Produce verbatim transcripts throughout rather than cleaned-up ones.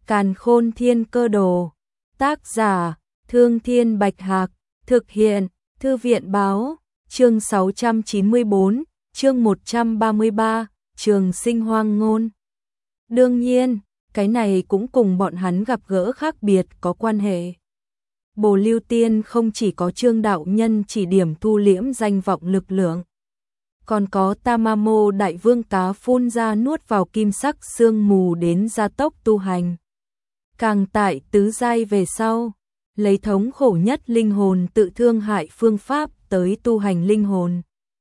Càn Khôn Thiên Cơ Đồ. Tác giả: Thương Thiên Bạch Hạc. Thực hiện: Thư viện báo. Chương sáu trăm chín mươi tư, chương một trăm ba mươi ba, Trường Sinh Hoang Ngôn. Đương nhiên, cái này cũng cùng bọn hắn gặp gỡ khác biệt có quan hệ. Bồ Lưu Tiên không chỉ có Trương đạo nhân chỉ điểm thu liễm danh vọng lực lượng, còn có Tamamo đại vương cá phun ra nuốt vào kim sắc sương mù đến gia tốc tu hành. Càng tại tứ giai về sau, lấy thống khổ nhất linh hồn tự thương hại phương pháp tới tu hành linh hồn.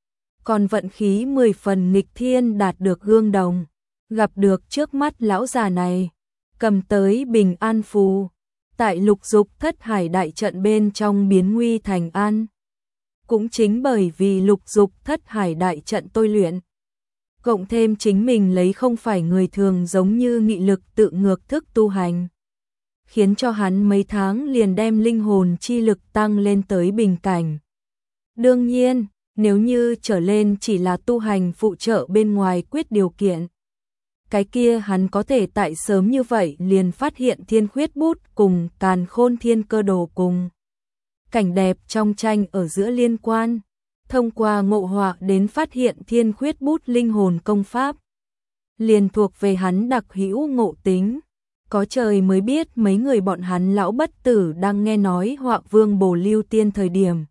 Còn vận khí mười phần nghịch thiên đạt được gương đồng, gặp được trước mắt lão già này, cầm tới bình an phù, tại lục dục thất hải đại trận bên trong biến nguy thành an. Cũng chính bởi vì lục dục thất hải đại trận tôi luyện, cộng thêm chính mình lấy không phải người thường giống như nghị lực tự ngược thức tu hành, khiến cho hắn mấy tháng liền đem linh hồn chi lực tăng lên tới bình cảnh. Đương nhiên, nếu như trở lên chỉ là tu hành phụ trợ bên ngoài quyết điều kiện, cái kia hắn có thể tại sớm như vậy liền phát hiện Thiên Khuyết Bút cùng Càn Khôn Thiên Cơ Đồ cùng cảnh đẹp trong tranh ở giữa liên quan, thông qua ngộ họa đến phát hiện Thiên Khuyết Bút linh hồn công pháp, liền thuộc về hắn đặc hữu ngộ tính. Có trời mới biết mấy người bọn hắn lão bất tử đang nghe nói Họa Vương Bồ Lưu Tiên thời điểm,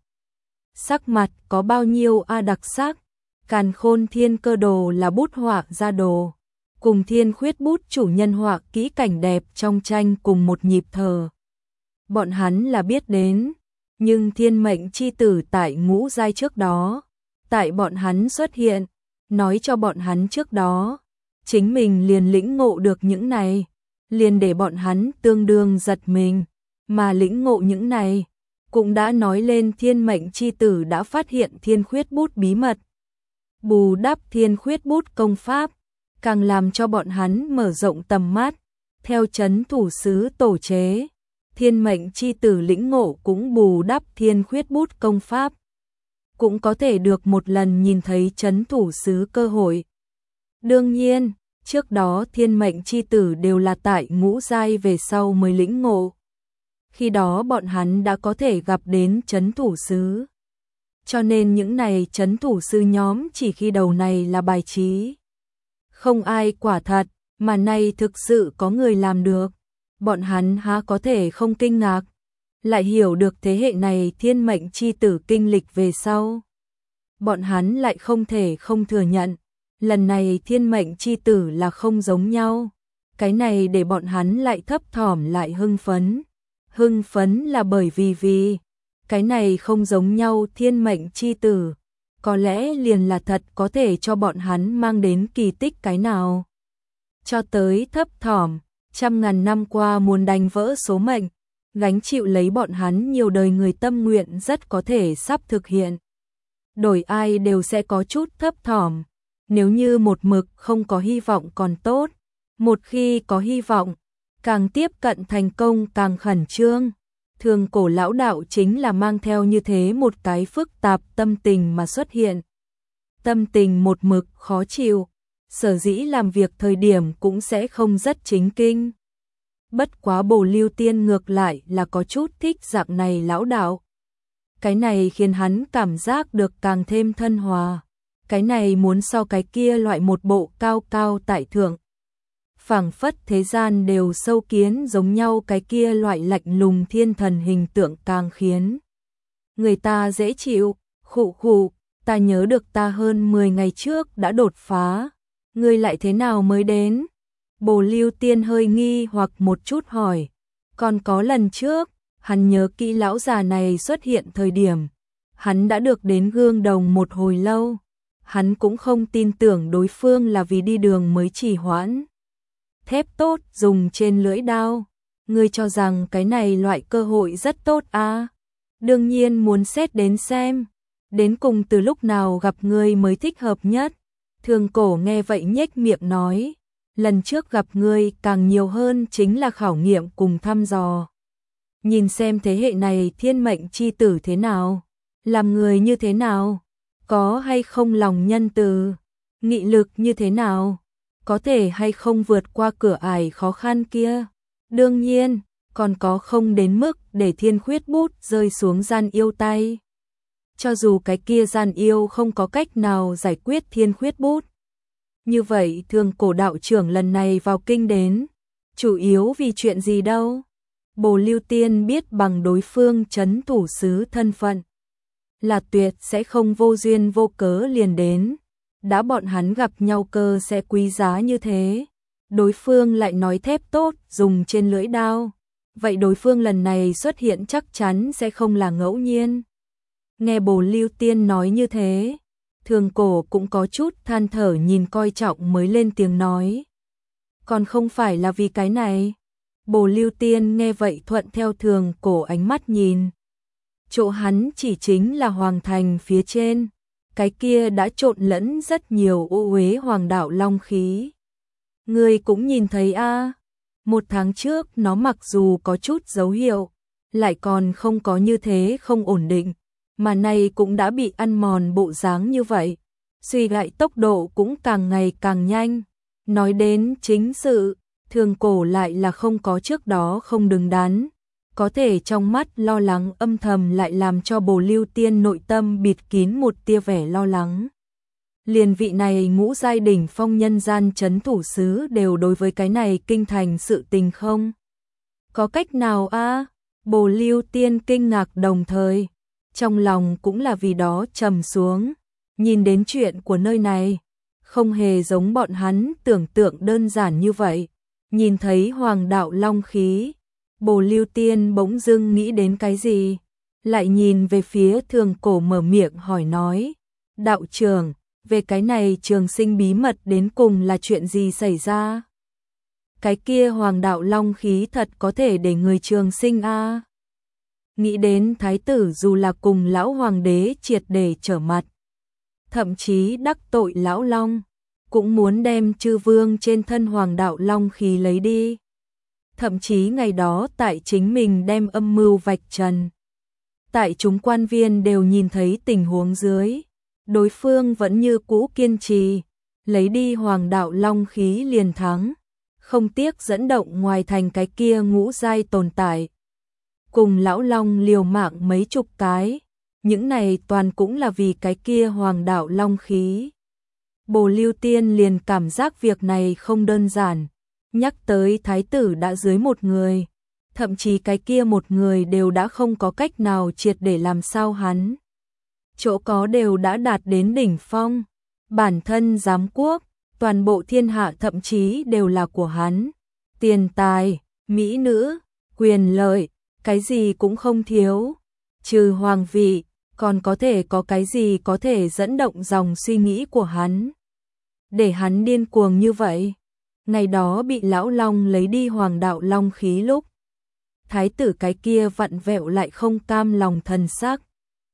sắc mặt có bao nhiêu a đặc sắc. Càn Khôn Thiên Cơ Đồ là bút họa ra đồ, cùng Thiên Khuyết Bút chủ nhân họa kỹ cảnh đẹp trong tranh cùng một nhịp thở. Bọn hắn là biết đến, nhưng thiên mệnh chi tử tại ngũ giai trước đó, tại bọn hắn xuất hiện, nói cho bọn hắn trước đó, chính mình liền lĩnh ngộ được những này, liền để bọn hắn tương đương giật mình, mà lĩnh ngộ những này, cũng đã nói lên thiên mệnh chi tử đã phát hiện Thiên Khuyết Bút bí mật. Bù đắp Thiên Khuyết Bút công pháp, càng làm cho bọn hắn mở rộng tầm mắt, theo chấn thủ sứ tổ chế, thiên mệnh chi tử lĩnh ngộ cũng bù đắp Thiên Khuyết Bút công pháp, cũng có thể được một lần nhìn thấy chấn thủ sứ cơ hội. Đương nhiên, trước đó thiên mệnh chi tử đều là tại ngũ giai về sau mới lĩnh ngộ. Khi đó bọn hắn đã có thể gặp đến chấn thủ sứ. Cho nên những này chấn thủ sư nhóm chỉ khi đầu này là bài trí. Không ai quả thật, mà nay thực sự có người làm được. Bọn hắn há có thể không kinh ngạc, lại hiểu được thế hệ này thiên mệnh chi tử kinh lịch về sau. Bọn hắn lại không thể không thừa nhận, lần này thiên mệnh chi tử là không giống nhau. Cái này để bọn hắn lại thấp thỏm lại hưng phấn. Hưng phấn là bởi vì vì cái này không giống nhau thiên mệnh chi tử, có lẽ liền là thật có thể cho bọn hắn mang đến kỳ tích cái nào. Cho tới thấp thỏm, trăm ngàn năm qua muốn đánh vỡ số mệnh, gánh chịu lấy bọn hắn nhiều đời người tâm nguyện rất có thể sắp thực hiện. Đổi ai đều sẽ có chút thấp thỏm, nếu như một mực không có hy vọng còn tốt, một khi có hy vọng, càng tiếp cận thành công càng khẩn trương. Thường cổ lão đạo chính là mang theo như thế một cái phức tạp tâm tình mà xuất hiện. Tâm tình một mực khó chịu, sở dĩ làm việc thời điểm cũng sẽ không rất chính kinh. Bất quá Bồ Lưu Tiên ngược lại là có chút thích dạng này lão đạo. Cái này khiến hắn cảm giác được càng thêm thân hòa. Cái này muốn so cái kia loại một bộ cao cao tại thượng, phảng phất thế gian đều sâu kiến giống nhau cái kia loại lạnh lùng thiên thần hình tượng càng khiến người ta dễ chịu. Khụ khụ, ta nhớ được ta hơn mười ngày trước đã đột phá, ngươi lại thế nào mới đến? Bồ Lưu Tiên hơi nghi hoặc một chút hỏi. Còn có lần trước, hắn nhớ kỹ lão già này xuất hiện thời điểm, hắn đã được đến gương đồng một hồi lâu, hắn cũng không tin tưởng đối phương là vì đi đường mới trì hoãn. Thép tốt dùng trên lưỡi đao, ngươi cho rằng cái này loại cơ hội rất tốt à? Đương nhiên muốn xét đến xem, đến cùng từ lúc nào gặp ngươi mới thích hợp nhất. Thường cổ nghe vậy nhếch miệng nói, lần trước gặp ngươi càng nhiều hơn chính là khảo nghiệm cùng thăm dò. Nhìn xem thế hệ này thiên mệnh chi tử thế nào, làm người như thế nào, có hay không lòng nhân từ, nghị lực như thế nào, có thể hay không vượt qua cửa ải khó khăn kia. Đương nhiên, còn có không đến mức để thiên khuyết bút rơi xuống gian yêu tay. Cho dù cái kia gian yêu không có cách nào giải quyết thiên khuyết bút. Như vậy Thường Cổ đạo trưởng lần này vào kinh đến, chủ yếu vì chuyện gì đâu? Bồ Lưu Tiên biết bằng đối phương trấn thủ sứ thân phận, là tuyệt sẽ không vô duyên vô cớ liền đến. Đã bọn hắn gặp nhau cơ sẽ quý giá như thế. Đối phương lại nói thép tốt dùng trên lưỡi đao. Vậy đối phương lần này xuất hiện chắc chắn sẽ không là ngẫu nhiên. Nghe Bồ Lưu Tiên nói như thế, Thường Cổ cũng có chút than thở nhìn coi trọng mới lên tiếng nói. Còn không phải là vì cái này. Bồ Lưu Tiên nghe vậy thuận theo Thường Cổ ánh mắt nhìn. Chỗ hắn chỉ chính là hoàng thành phía trên. Cái kia đã trộn lẫn rất nhiều ô uế hoàng đạo long khí. Ngươi cũng nhìn thấy a à, một tháng trước nó mặc dù có chút dấu hiệu, lại còn không có như thế không ổn định, mà nay cũng đã bị ăn mòn bộ dáng như vậy. Suy lại tốc độ cũng càng ngày càng nhanh. Nói đến chính sự, Thường Cổ lại là không có trước đó không đứng đắn. Có thể trong mắt lo lắng âm thầm lại làm cho Bồ Lưu Tiên nội tâm bịt kín một tia vẻ lo lắng. Liền vị này ngũ giai đỉnh phong nhân gian trấn thủ sứ đều đối với cái này kinh thành sự tình không? Có cách nào a? À? Bồ Lưu Tiên kinh ngạc đồng thời, trong lòng cũng là vì đó trầm xuống, nhìn đến chuyện của nơi này, không hề giống bọn hắn tưởng tượng đơn giản như vậy. Nhìn thấy hoàng đạo long khí, Bồ Lưu Tiên bỗng dưng nghĩ đến cái gì, lại nhìn về phía Thường Cổ mở miệng hỏi nói, đạo trưởng, về cái này trường sinh bí mật đến cùng là chuyện gì xảy ra? Cái kia hoàng đạo long khí thật có thể để người trường sinh a? À? Nghĩ đến thái tử dù là cùng lão hoàng đế triệt để trở mặt, thậm chí đắc tội lão long, cũng muốn đem chư vương trên thân hoàng đạo long khí lấy đi. Thậm chí ngày đó tại chính mình đem âm mưu vạch trần. Tại chúng quan viên đều nhìn thấy tình huống dưới, đối phương vẫn như cũ kiên trì, lấy đi hoàng đạo long khí liền thắng, không tiếc dẫn động ngoài thành cái kia ngũ giai tồn tại. Cùng lão long liều mạng mấy chục cái, những này toàn cũng là vì cái kia hoàng đạo long khí. Bồ Lưu Tiên liền cảm giác việc này không đơn giản, nhắc tới thái tử đã dưới một người, thậm chí cái kia một người đều đã không có cách nào triệt để làm sao hắn. Chỗ có đều đã đạt đến đỉnh phong, bản thân giám quốc, toàn bộ thiên hạ thậm chí đều là của hắn. Tiền tài, mỹ nữ, quyền lợi, cái gì cũng không thiếu, trừ hoàng vị, còn có thể có cái gì có thể dẫn động dòng suy nghĩ của hắn. Để hắn điên cuồng như vậy. Ngày đó bị lão long lấy đi hoàng đạo long khí lúc, thái tử cái kia vặn vẹo lại không cam lòng thần sắc.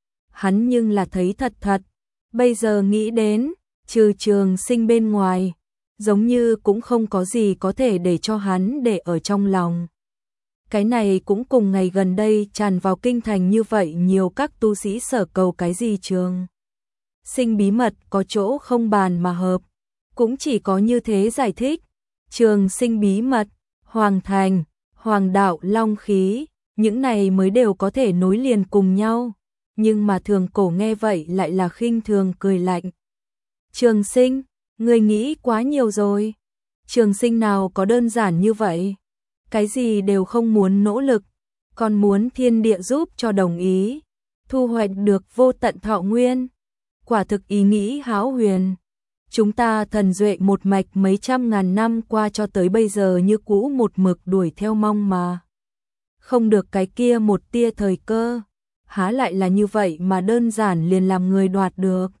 Hắn nhưng là thấy thật thật, bây giờ nghĩ đến, trừ trường sinh bên ngoài, giống như cũng không có gì có thể để cho hắn để ở trong lòng. Cái này cũng cùng ngày gần đây tràn vào kinh thành như vậy nhiều các tu sĩ sở cầu cái gì trường sinh bí mật có chỗ không bàn mà hợp, cũng chỉ có như thế giải thích. Trường sinh bí mật, hoàng thành, hoàng đạo long khí, những này mới đều có thể nối liền cùng nhau. Nhưng mà Thường Cổ nghe vậy lại là khinh thường cười lạnh. Trường sinh, người nghĩ quá nhiều rồi. Trường sinh nào có đơn giản như vậy? Cái gì đều không muốn nỗ lực, còn muốn thiên địa giúp cho đồng ý, thu hoạch được vô tận thọ nguyên. Quả thực ý nghĩ hão huyền. Chúng ta thần duệ một mạch mấy trăm ngàn năm qua cho tới bây giờ như cũ một mực đuổi theo mong mà. Không được cái kia một tia thời cơ, há lại là như vậy mà đơn giản liền làm người đoạt được.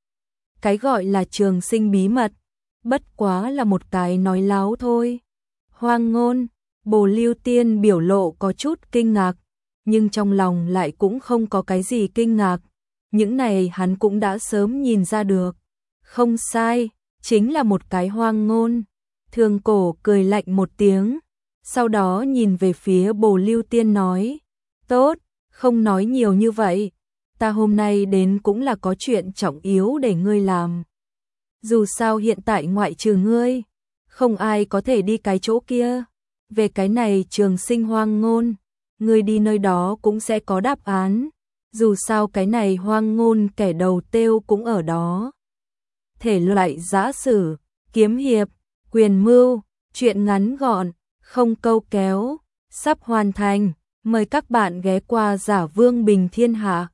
Cái gọi là trường sinh bí mật, bất quá là một cái nói láo thôi. Hoang ngôn, Bồ Lưu Tiên biểu lộ có chút kinh ngạc, nhưng trong lòng lại cũng không có cái gì kinh ngạc. Những này hắn cũng đã sớm nhìn ra được. Không sai, chính là một cái hoang ngôn. Thường Cổ cười lạnh một tiếng, sau đó nhìn về phía Bồ Lưu Tiên nói, tốt, không nói nhiều như vậy, ta hôm nay đến cũng là có chuyện trọng yếu để ngươi làm. Dù sao hiện tại ngoại trừ ngươi, không ai có thể đi cái chỗ kia. về cái này trường sinh hoang ngôn, người đi nơi đó cũng sẽ có đáp án, dù sao cái này hoang ngôn kẻ đầu têu cũng ở đó. Thể loại giã sử, kiếm hiệp, quyền mưu, truyện ngắn gọn, không câu kéo, sắp hoàn thành, mời các bạn ghé qua Giả Vương Bình Thiên Hạ.